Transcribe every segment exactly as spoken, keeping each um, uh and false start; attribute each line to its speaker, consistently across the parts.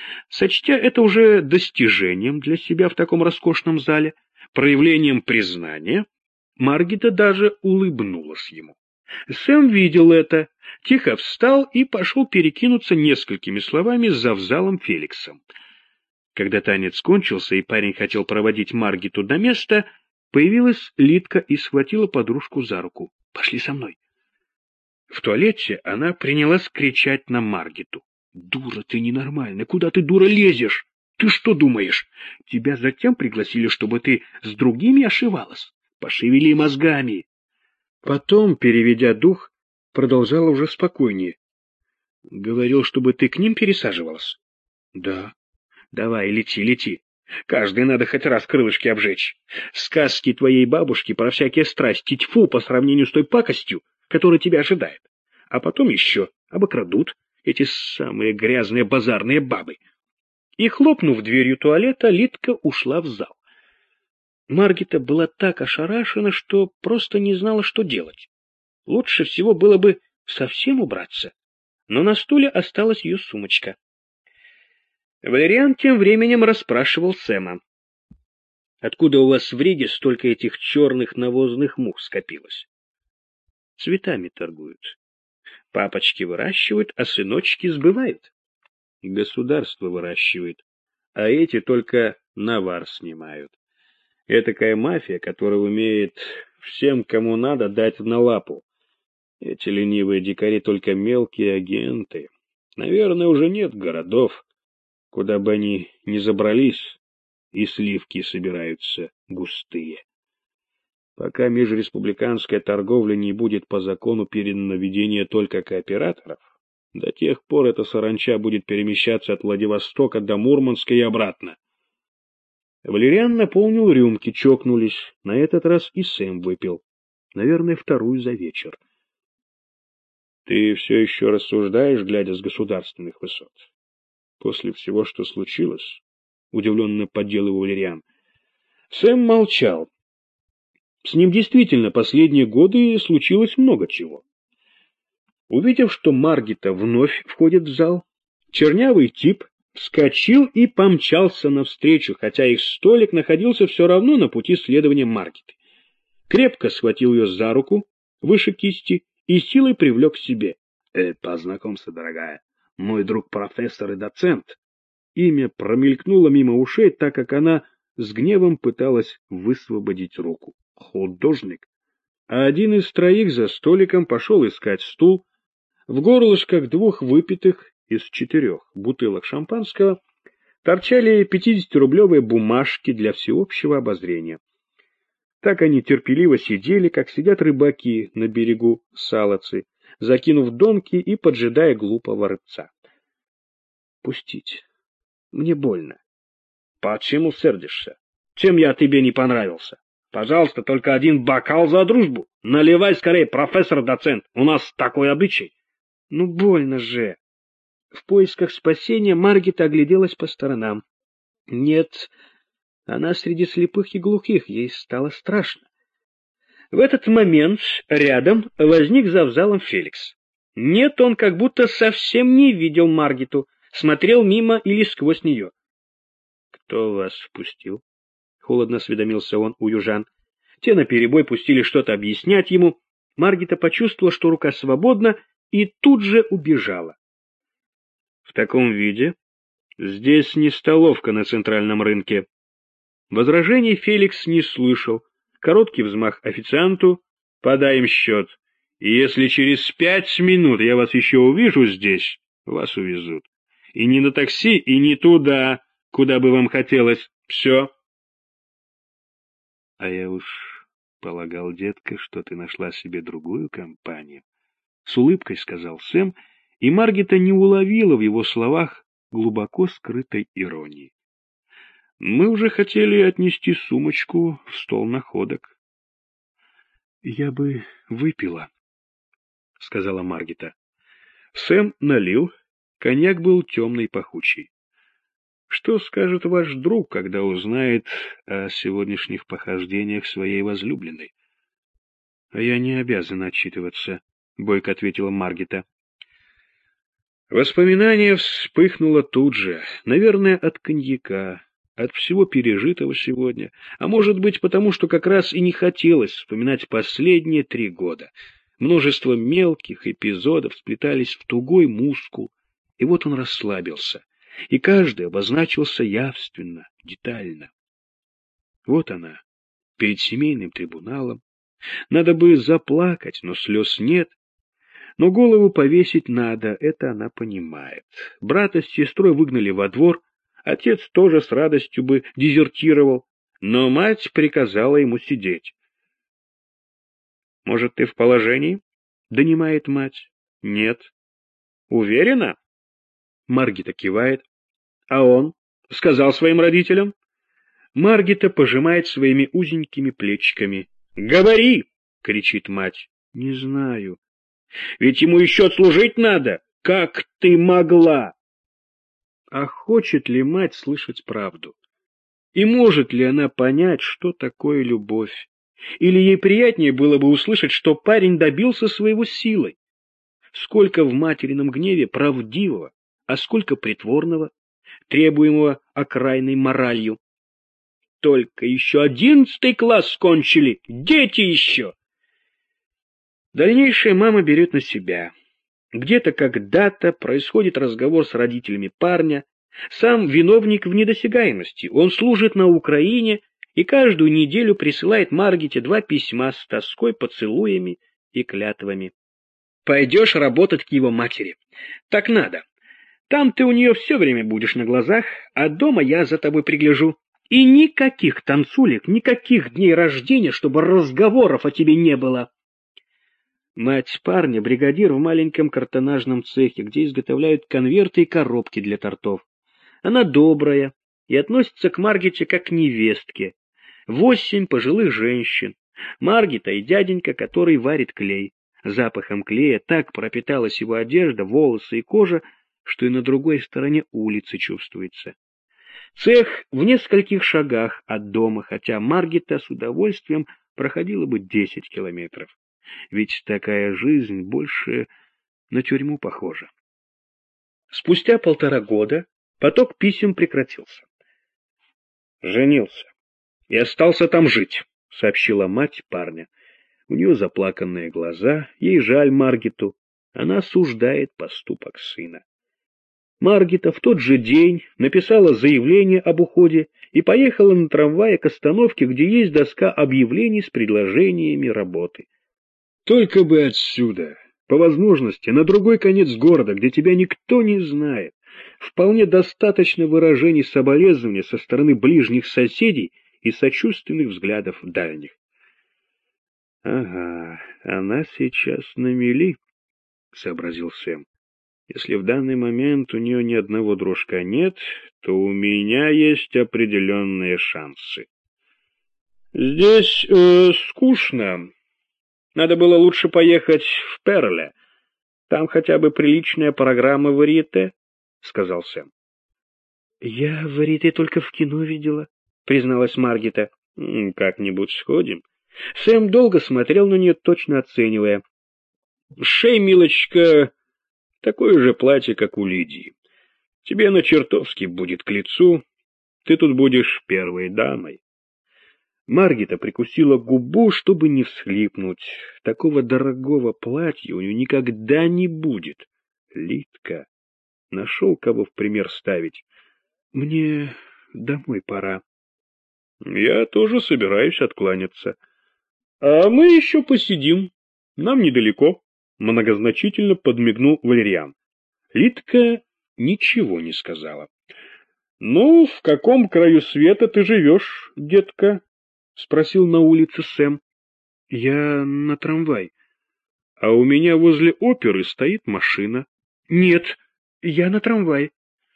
Speaker 1: Сочтя это уже достижением для себя в таком роскошном зале, проявлением признания, Маргита даже улыбнулась ему. Сэм видел это, тихо встал и пошел перекинуться несколькими словами с завзалом Феликсом. Когда танец кончился и парень хотел проводить Маргиту до места, появилась Лидка и схватила подружку за руку. «Пошли со мной». В туалете она принялась кричать на Маргиту. «Дура ты ненормальная! Куда ты, дура, лезешь? Ты что думаешь? Тебя затем пригласили, чтобы ты с другими ошивалась? Пошевели мозгами!» Потом, переведя дух, продолжала уже спокойнее. «Говорил, чтобы ты к ним пересаживалась?» «Да». «Давай, лети, лети. Каждый надо хоть раз крылышки обжечь. Сказки твоей бабушки про всякие страсти тьфу по сравнению с той пакостью, которая тебя ожидает. А потом еще обокрадут эти самые грязные базарные бабы». И, хлопнув дверью туалета, Лидка ушла в зал. Маргита была так ошарашена, что просто не знала, что делать. Лучше всего было бы совсем убраться, но на стуле осталась ее сумочка. Валериан тем временем расспрашивал Сэма. «Откуда у вас в Риге столько этих черных навозных мух скопилось?» «Цветами торгуют. Папочки выращивают, а сыночки сбывают». «Государство выращивает, а эти только навар снимают. Этакая мафия, которая умеет всем, кому надо, дать на лапу. Эти ленивые дикари только мелкие агенты. Наверное, уже нет городов, куда бы они ни забрались, и сливки собираются густые. Пока межреспубликанская торговля не будет по закону передана на ведение только кооператоров, до тех пор эта саранча будет перемещаться от Владивостока до Мурманска и обратно. Валериан наполнил рюмки, чокнулись. На этот раз и Сэм выпил. Наверное, вторую за вечер. «Ты все еще рассуждаешь, глядя с государственных высот? После всего, что случилось?» — удивленно подделывал Валериан. Сэм молчал. С ним действительно последние годы случилось много чего. Увидев, что Маргита вновь входит в зал, чернявый тип вскочил и помчался навстречу, хотя их столик находился все равно на пути следования Маргиты. Крепко схватил ее за руку, выше кисти, и силой привлек к себе. «Э, познакомься, дорогая, мой друг профессор и доцент». Имя промелькнуло мимо ушей, так как она с гневом пыталась высвободить руку. «Художник». А один из троих за столиком пошел искать стул. В горлышках двух выпитых из четырех бутылок шампанского торчали пятидесятирублевые бумажки для всеобщего обозрения. Так они терпеливо сидели, как сидят рыбаки на берегу Салоцы, закинув донки и поджидая глупого рыбца. «Пустите. Мне больно». «Почему сердишься? Чем я тебе не понравился? Пожалуйста, только один бокал за дружбу. Наливай скорее, профессор-доцент. У нас такой обычай». «Ну больно же». В поисках спасения Маргита огляделась по сторонам. Нет, она среди слепых и глухих, ей стало страшно. В этот момент рядом возник завзалом Феликс. Нет, он как будто совсем не видел Маргиту, смотрел мимо или сквозь нее. «Кто вас впустил?» — холодно осведомился он у южан. Те наперебой пустили что-то объяснять ему. Маргита почувствовала, что рука свободна, и тут же убежала. «В таком виде здесь не столовка на центральном рынке». Возражений Феликс не слышал. Короткий взмах официанту: «Подай им счет. И если через пять минут я вас еще увижу здесь, вас увезут. И не на такси, и не туда, куда бы вам хотелось. Все». «А я уж полагал, детка, что ты нашла себе другую компанию», — с улыбкой сказал Сэм, и Маргита не уловила в его словах глубоко скрытой иронии. «Мы уже хотели отнести сумочку в стол находок». «Я бы выпила», — сказала Маргита. Сэм налил, коньяк был темный, пахучий. «Что скажет ваш друг, когда узнает о сегодняшних похождениях своей возлюбленной?» «А я не обязана отчитываться», — бойко ответила Маргита. Воспоминание вспыхнуло тут же, наверное, от коньяка, от всего пережитого сегодня, а может быть потому, что как раз и не хотелось вспоминать последние три года. Множество мелких эпизодов сплетались в тугой мускул, и вот он расслабился, и каждый обозначился явственно, детально. Вот она, перед семейным трибуналом. Надо бы заплакать, но слез нет. Но голову повесить надо, это она понимает. Брата с сестрой выгнали во двор, отец тоже с радостью бы дезертировал, но мать приказала ему сидеть. «Может, ты в положении?» — донимает мать. «Нет». «Уверена?» Маргита кивает. «А он? Сказал своим родителям?» Маргита пожимает своими узенькими плечиками. «Говори!» — кричит мать. «Не знаю. Ведь ему еще служить надо! Как ты могла?» А хочет ли мать слышать правду? И может ли она понять, что такое любовь? Или ей приятнее было бы услышать, что парень добился своего силой? Сколько в материном гневе правдивого, а сколько притворного, требуемого окрайной моралью. Только еще одиннадцатый класс скончили, дети еще! Дальнейшее мама берет на себя. Где-то когда-то происходит разговор с родителями парня. Сам виновник в недосягаемости. Он служит на Украине и каждую неделю присылает Маргите два письма с тоской, поцелуями и клятвами. Пойдешь работать к его матери. Так надо. Там ты у нее все время будешь на глазах, а дома я за тобой пригляжу. И никаких танцулек, никаких дней рождения, чтобы разговоров о тебе не было. Мать парня — бригадир в маленьком картонажном цехе, где изготовляют конверты и коробки для тортов. Она добрая и относится к Маргите как к невестке. Восемь пожилых женщин. Маргита и дяденька, который варит клей. Запахом клея так пропиталась его одежда, волосы и кожа, что и на другой стороне улицы чувствуется. Цех в нескольких шагах от дома, хотя Маргита с удовольствием проходила бы десять километров. Ведь такая жизнь больше на тюрьму похожа. Спустя полтора года поток писем прекратился. «Женился и остался там жить», — сообщила мать парня. У нее заплаканные глаза, ей жаль Маргиту. Она осуждает поступок сына. Маргита в тот же день написала заявление об уходе и поехала на трамвае к остановке, где есть доска объявлений с предложениями работы. Только бы отсюда, по возможности, на другой конец города, где тебя никто не знает. Вполне достаточно выражений соболезнования со стороны ближних соседей и сочувственных взглядов дальних. «Ага, она сейчас на мели», — сообразил Сэм. «Если в данный момент у нее ни одного дружка нет, то у меня есть определенные шансы. Здесь э, скучно. Надо было лучше поехать в Перле. Там хотя бы приличная программа варьете», — сказал Сэм. «Я варьете только в кино видела», — призналась Маргита. «Как-нибудь сходим». Сэм долго смотрел на нее, точно оценивая. «Шей, милочка, такое же платье, как у Лидии. Тебе оно чертовски будет к лицу. Ты тут будешь первой дамой». Маргита прикусила губу, чтобы не всхлипнуть. Такого дорогого платья у нее никогда не будет. Лидка. Нашел, кого в пример ставить. «Мне домой пора». «Я тоже собираюсь откланяться. А мы еще посидим. Нам недалеко», — многозначительно подмигнул Валериан. Лидка ничего не сказала. «Ну, в каком краю света ты живешь, детка?» — спросил на улице Сэм. «Я на трамвай. А у меня возле оперы стоит машина». «Нет, я на трамвай».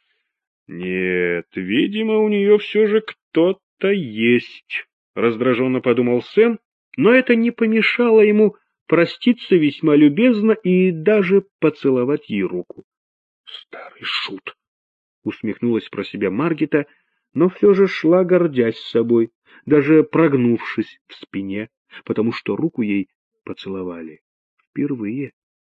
Speaker 1: «Нет, видимо, у нее все же кто-то есть», — раздраженно подумал Сэм, но это не помешало ему проститься весьма любезно и даже поцеловать ей руку. «Старый шут», — усмехнулась про себя Маргита, но все же шла, гордясь собой, даже прогнувшись в спине, потому что руку ей поцеловали впервые.